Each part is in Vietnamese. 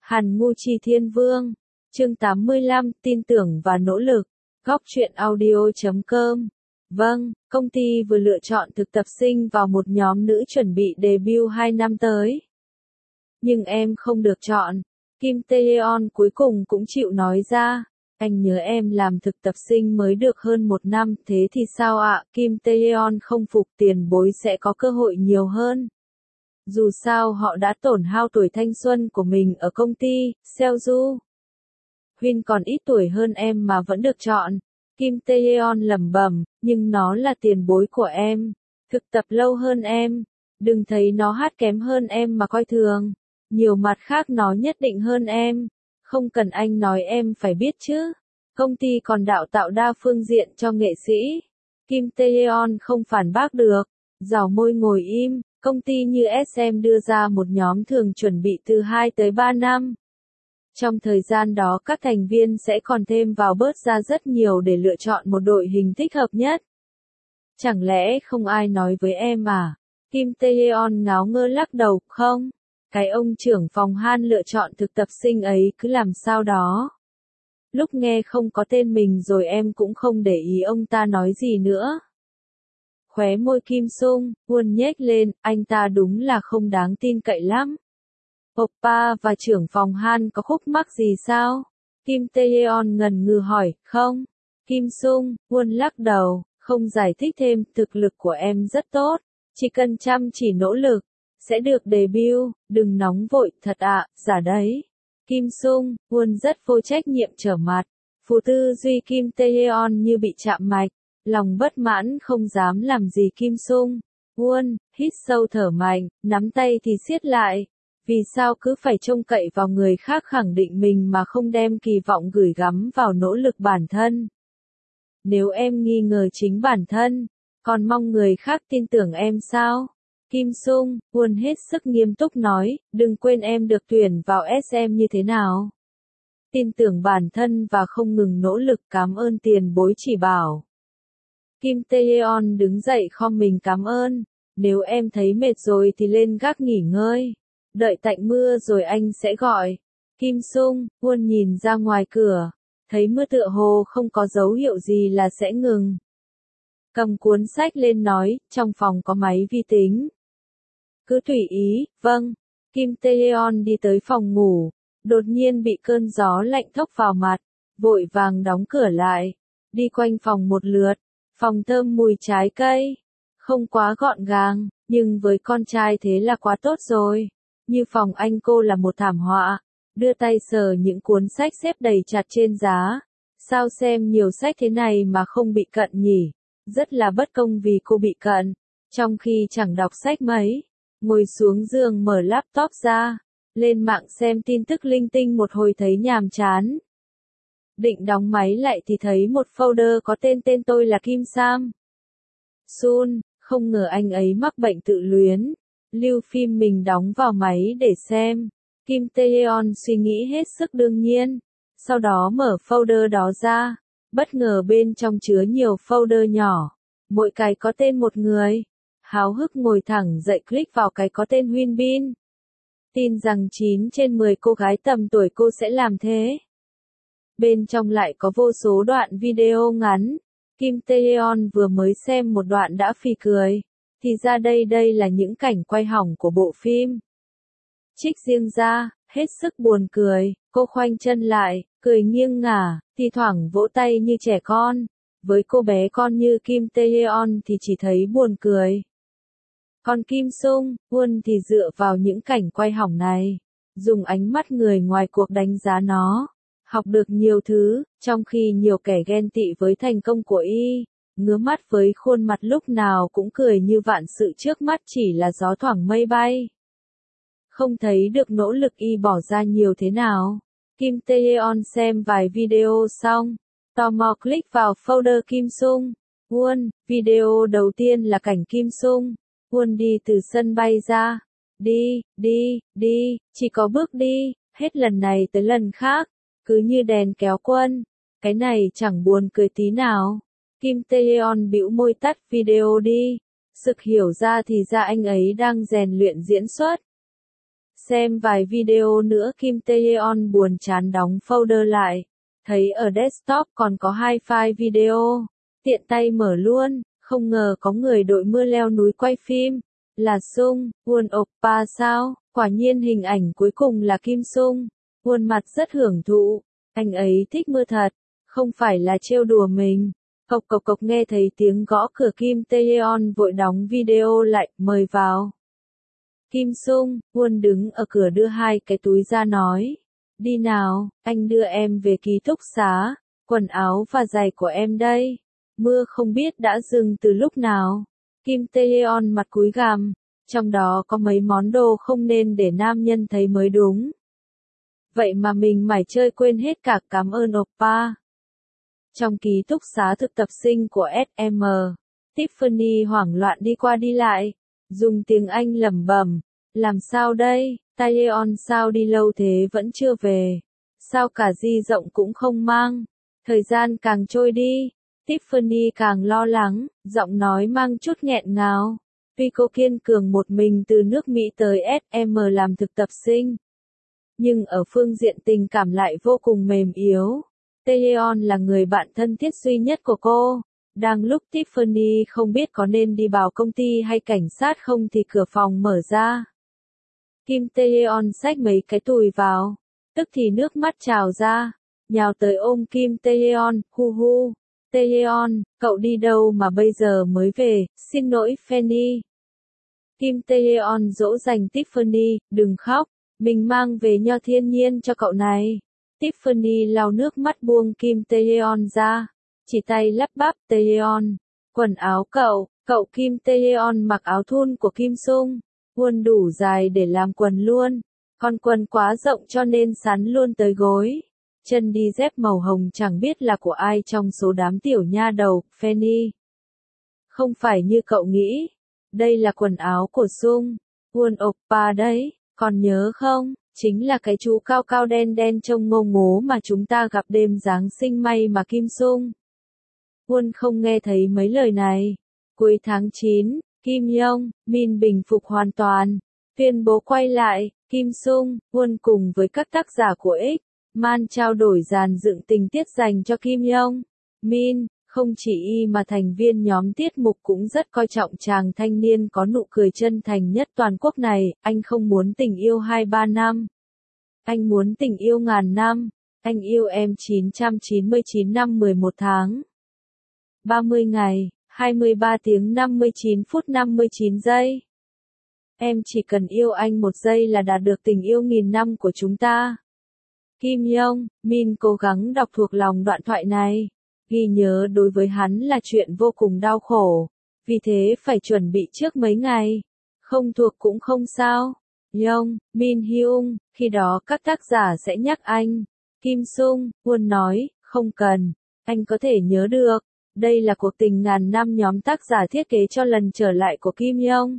Hàn Ngu Chi Thiên Vương. Chương 85, tin tưởng và nỗ lực. Góc truyện audio.com. Vâng, công ty vừa lựa chọn thực tập sinh vào một nhóm nữ chuẩn bị debut 2 năm tới. Nhưng em không được chọn. Kim Tae-yeon cuối cùng cũng chịu nói ra. Anh nhớ em làm thực tập sinh mới được hơn 1 năm, thế thì sao ạ? Kim Tae-yeon không phục, tiền bối sẽ có cơ hội nhiều hơn. Dù sao họ đã tổn hao tuổi thanh xuân của mình ở công ty, Seoju. Huynh còn ít tuổi hơn em mà vẫn được chọn. Kim Tae-yeon lẩm bẩm, nhưng nó là tiền bối của em. Thực tập lâu hơn em. Đừng thấy nó hát kém hơn em mà coi thường. Nhiều mặt khác nó nhất định hơn em. Không cần anh nói em phải biết chứ. Công ty còn đào tạo đa phương diện cho nghệ sĩ. Kim Tae-yeon không phản bác được. Rảo môi ngồi im. Công ty như SM đưa ra một nhóm thường chuẩn bị từ 2 tới 3 năm. Trong thời gian đó các thành viên sẽ còn thêm vào bớt ra rất nhiều để lựa chọn một đội hình thích hợp nhất. Chẳng lẽ không ai nói với em à? Kim Tae-yeon ngáo ngơ lắc đầu, không. Cái ông trưởng phòng Han lựa chọn thực tập sinh ấy cứ làm sao đó. Lúc nghe không có tên mình rồi em cũng không để ý ông ta nói gì nữa. Khóe môi Kim Sung Won nhếch lên, anh ta đúng là không đáng tin cậy lắm. Oppa và trưởng phòng Han có khúc mắc gì sao? Kim Tae-yeon ngần ngừ hỏi, không. Kim Sung Won lắc đầu, không giải thích thêm, thực lực của em rất tốt, chỉ cần chăm chỉ nỗ lực, sẽ được debut, đừng nóng vội, thật ạ, giả đấy. Kim Sung Won rất vô trách nhiệm trở mặt, phụ tư duy Kim Tae-yeon như bị chạm mạch, lòng bất mãn không dám làm gì Kim Sung Won, hít sâu thở mạnh, nắm tay thì siết lại. Vì sao cứ phải trông cậy vào người khác khẳng định mình mà không đem kỳ vọng gửi gắm vào nỗ lực bản thân? Nếu em nghi ngờ chính bản thân, còn mong người khác tin tưởng em sao? Kim Sung Won hết sức nghiêm túc nói, đừng quên em được tuyển vào SM như thế nào. Tin tưởng bản thân và không ngừng nỗ lực, cảm ơn tiền bối chỉ bảo. Kim Tae-yeon đứng dậy khom mình cảm ơn. Nếu em thấy mệt rồi thì lên gác nghỉ ngơi. Đợi tạnh mưa rồi anh sẽ gọi. Kim Sung Won nhìn ra ngoài cửa, thấy mưa tựa hồ không có dấu hiệu gì là sẽ ngừng. Cầm cuốn sách lên nói, trong phòng có máy vi tính. Cứ tùy ý, vâng. Kim Tae-yeon đi tới phòng ngủ, đột nhiên bị cơn gió lạnh thốc vào mặt, vội vàng đóng cửa lại, đi quanh phòng một lượt, phòng thơm mùi trái cây, không quá gọn gàng, nhưng với con trai thế là quá tốt rồi. Như phòng anh cô là một thảm họa, đưa tay sờ những cuốn sách xếp đầy chặt trên giá. Sao xem nhiều sách thế này mà không bị cận nhỉ? Rất là bất công vì cô bị cận, trong khi chẳng đọc sách mấy. Ngồi xuống giường mở laptop ra, lên mạng xem tin tức linh tinh một hồi thấy nhàm chán. Định đóng máy lại thì thấy một folder có tên tôi là Kim Sam Sun, không ngờ anh ấy mắc bệnh tự luyến. Lưu phim mình đóng vào máy để xem. Kim Tae-yeon suy nghĩ hết sức đương nhiên. Sau đó mở folder đó ra. Bất ngờ bên trong chứa nhiều folder nhỏ. Mỗi cái có tên một người. Háo hức ngồi thẳng dậy click vào cái có tên Huyên Bin. Tin rằng 9 trên 10 cô gái tầm tuổi cô sẽ làm thế. Bên trong lại có vô số đoạn video ngắn. Kim Tae-yeon vừa mới xem một đoạn đã phì cười. Thì ra đây là những cảnh quay hỏng của bộ phim. Trích riêng ra, hết sức buồn cười, cô khoanh chân lại, cười nghiêng ngả, thi thoảng vỗ tay như trẻ con. Với cô bé con như Kim Tae-yeon thì chỉ thấy buồn cười. Còn Kim Sung Won thì dựa vào những cảnh quay hỏng này, dùng ánh mắt người ngoài cuộc đánh giá nó, học được nhiều thứ, trong khi nhiều kẻ ghen tị với thành công của y. Ngứa mắt với khuôn mặt lúc nào cũng cười như vạn sự trước mắt chỉ là gió thoảng mây bay. Không thấy được nỗ lực y bỏ ra nhiều thế nào. Kim Tae-yeon xem vài video xong, tò mò click vào folder Kim Sung Won. Video đầu tiên là cảnh Kim Sung Won đi từ sân bay ra. Đi, chỉ có bước đi, hết lần này tới lần khác, cứ như đèn kéo quân. Cái này chẳng buồn cười tí nào. Kim Tae-yeon bĩu môi tắt video đi. Sực hiểu ra thì ra anh ấy đang rèn luyện diễn xuất. xem vài video nữa Kim Tae-yeon buồn chán đóng folder lại. Thấy ở desktop còn có 2 file video. Tiện tay mở luôn, không ngờ có người đội mưa leo núi quay phim. Là Sung, Won Oppa sao? Quả nhiên hình ảnh cuối cùng là Kim Sung. Won mặt rất hưởng thụ. Anh ấy thích mưa thật, không phải là trêu đùa mình. Cộc cộc cộc nghe thấy tiếng gõ cửa Kim Tae-yeon vội đóng video lại, mời vào. Kim Sung, Won đứng ở cửa đưa 2 cái túi ra nói. Đi nào, anh đưa em về ký túc xá. Quần áo và giày của em đây. Mưa không biết đã dừng từ lúc nào. Kim Tae-yeon mặt cúi gằm. Trong đó có mấy món đồ không nên để nam nhân thấy mới đúng. Vậy mà mình mải chơi quên hết cả, cảm ơn oppa. Trong ký túc xá thực tập sinh của SM, Tiffany hoảng loạn đi qua đi lại, dùng tiếng Anh lẩm bẩm, làm sao đây, Taeyeon sao đi lâu thế vẫn chưa về, sao cả di rộng cũng không mang, thời gian càng trôi đi, Tiffany càng lo lắng, giọng nói mang chút nghẹn ngào. Tuy cô kiên cường một mình từ nước Mỹ tới SM làm thực tập sinh, nhưng ở phương diện tình cảm lại vô cùng mềm yếu. Taeyeon là người bạn thân thiết duy nhất của cô. Đang lúc Tiffany không biết có nên đi bảo công ty hay cảnh sát không thì cửa phòng mở ra. Kim Taeyeon xách mấy cái túi vào, tức thì nước mắt trào ra, nhào tới ôm Kim Taeyeon, hu hu. Taeyeon, cậu đi đâu mà bây giờ mới về, xin lỗi Fanny. Kim Taeyeon dỗ dành Tiffany, đừng khóc, mình mang về nho thiên nhiên cho cậu này. Tiffany lau nước mắt buông Kim Taeyeon ra, chỉ tay lắp bắp Taeyeon. Quần áo cậu Kim Taeyeon mặc áo thun của Kim Sung, Won đủ dài để làm quần luôn, còn quần quá rộng cho nên sắn luôn tới gối. Chân đi dép màu hồng chẳng biết là của ai trong số đám tiểu nha đầu, Fanny. Không phải như cậu nghĩ, đây là quần áo của Sung, Won oppa đấy, còn nhớ không? Chính là cái chú cao cao đen đen trông ngô ngố mà chúng ta gặp đêm Giáng sinh may mà Kim Sung. Won không nghe thấy mấy lời này. Cuối tháng 9, Kim Yong, Min bình phục hoàn toàn. Tuyên bố quay lại, Kim Sung, Won cùng với các tác giả của X, Man trao đổi dàn dựng tình tiết dành cho Kim Yong. Min, không chỉ y mà thành viên nhóm tiết mục cũng rất coi trọng chàng thanh niên có nụ cười chân thành nhất toàn quốc này, anh không muốn tình yêu 2-3 năm. Anh muốn tình yêu ngàn năm, anh yêu em 999 năm 11 tháng. 30 ngày, 23 tiếng 59 phút 59 giây. Em chỉ cần yêu anh 1 giây là đạt được tình yêu 1000 năm của chúng ta. Kim Yong, Min cố gắng đọc thuộc lòng đoạn thoại này. Ghi nhớ đối với hắn là chuyện vô cùng đau khổ, vì thế phải chuẩn bị trước mấy ngày. Không thuộc cũng không sao. Yong, Min Hyung, khi đó các tác giả sẽ nhắc anh. Kim Sung, Won nói, không cần, anh có thể nhớ được. Đây là cuộc tình ngàn năm nhóm tác giả thiết kế cho lần trở lại của Kim Yong.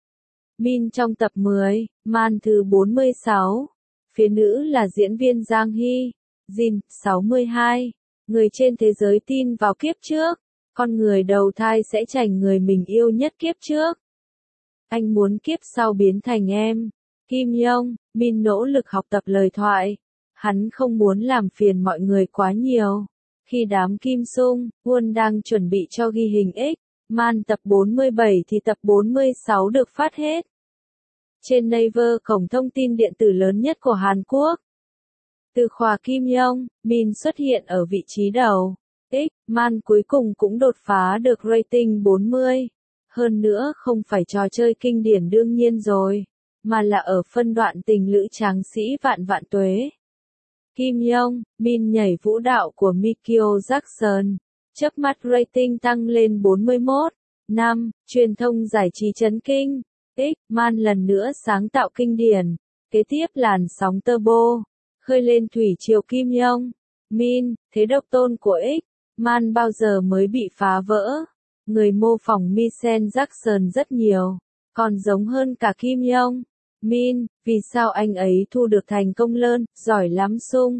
Min trong tập 10, man thứ 46. Phía nữ là diễn viên Giang Hy, Jin, 62. Người trên thế giới tin vào kiếp trước. Con người đầu thai sẽ trành người mình yêu nhất kiếp trước. Anh muốn kiếp sau biến thành em. Kim Yong, Min nỗ lực học tập lời thoại. Hắn không muốn làm phiền mọi người quá nhiều. Khi đám Kim Sung, Won đang chuẩn bị cho ghi hình X, man tập 47 thì tập 46 được phát hết. Trên Naver, cổng thông tin điện tử lớn nhất của Hàn Quốc. Từ khóa Kim Yong, Min xuất hiện ở vị trí đầu. X, man cuối cùng cũng đột phá được rating 40. Hơn nữa không phải trò chơi kinh điển đương nhiên rồi, mà là ở phân đoạn tình lữ tráng sĩ vạn vạn tuế. Kim Yong, Min nhảy vũ đạo của Michael Jackson. Chớp mắt rating tăng lên 41. 5. Truyền thông giải trí chấn kinh. X, man lần nữa sáng tạo kinh điển. Kế tiếp làn sóng turbo. Khơi lên thủy triều Kim Yong. Min, thế độc tôn của X, man bao giờ mới bị phá vỡ. Người mô phỏng Michael Jackson rất nhiều. Còn giống hơn cả Kim Yong. Min, vì sao anh ấy thu được thành công lớn, giỏi lắm Sung.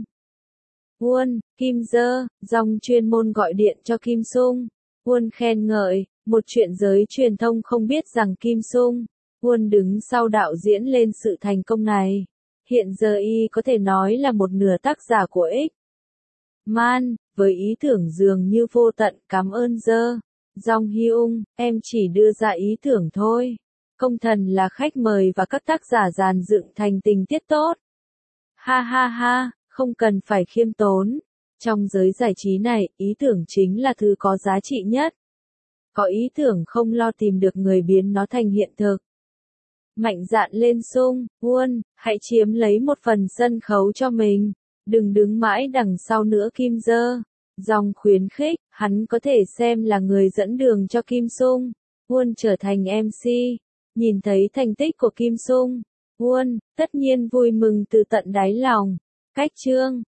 Won, Kim Dơ, dòng chuyên môn gọi điện cho Kim Sung. Won khen ngợi, một chuyện giới truyền thông không biết rằng Kim Sung, Won đứng sau đạo diễn lên sự thành công này. Hiện giờ y có thể nói là một nửa tác giả của X. Man, với ý tưởng dường như vô tận. Cảm ơn Jong Hyun, em chỉ đưa ra ý tưởng thôi. Công thần là khách mời và các tác giả dàn dựng thành tình tiết tốt. Ha ha ha, không cần phải khiêm tốn. Trong giới giải trí này, ý tưởng chính là thứ có giá trị nhất. Có ý tưởng không lo tìm được người biến nó thành hiện thực. Mạnh dạn lên Sung, Won, hãy chiếm lấy một phần sân khấu cho mình. Đừng đứng mãi đằng sau nữa Kim Jong khuyến khích, hắn có thể xem là người dẫn đường cho Kim Sung. Won trở thành MC. Nhìn thấy thành tích của Kim Sung, Won, tất nhiên vui mừng từ tận đáy lòng. Cách chương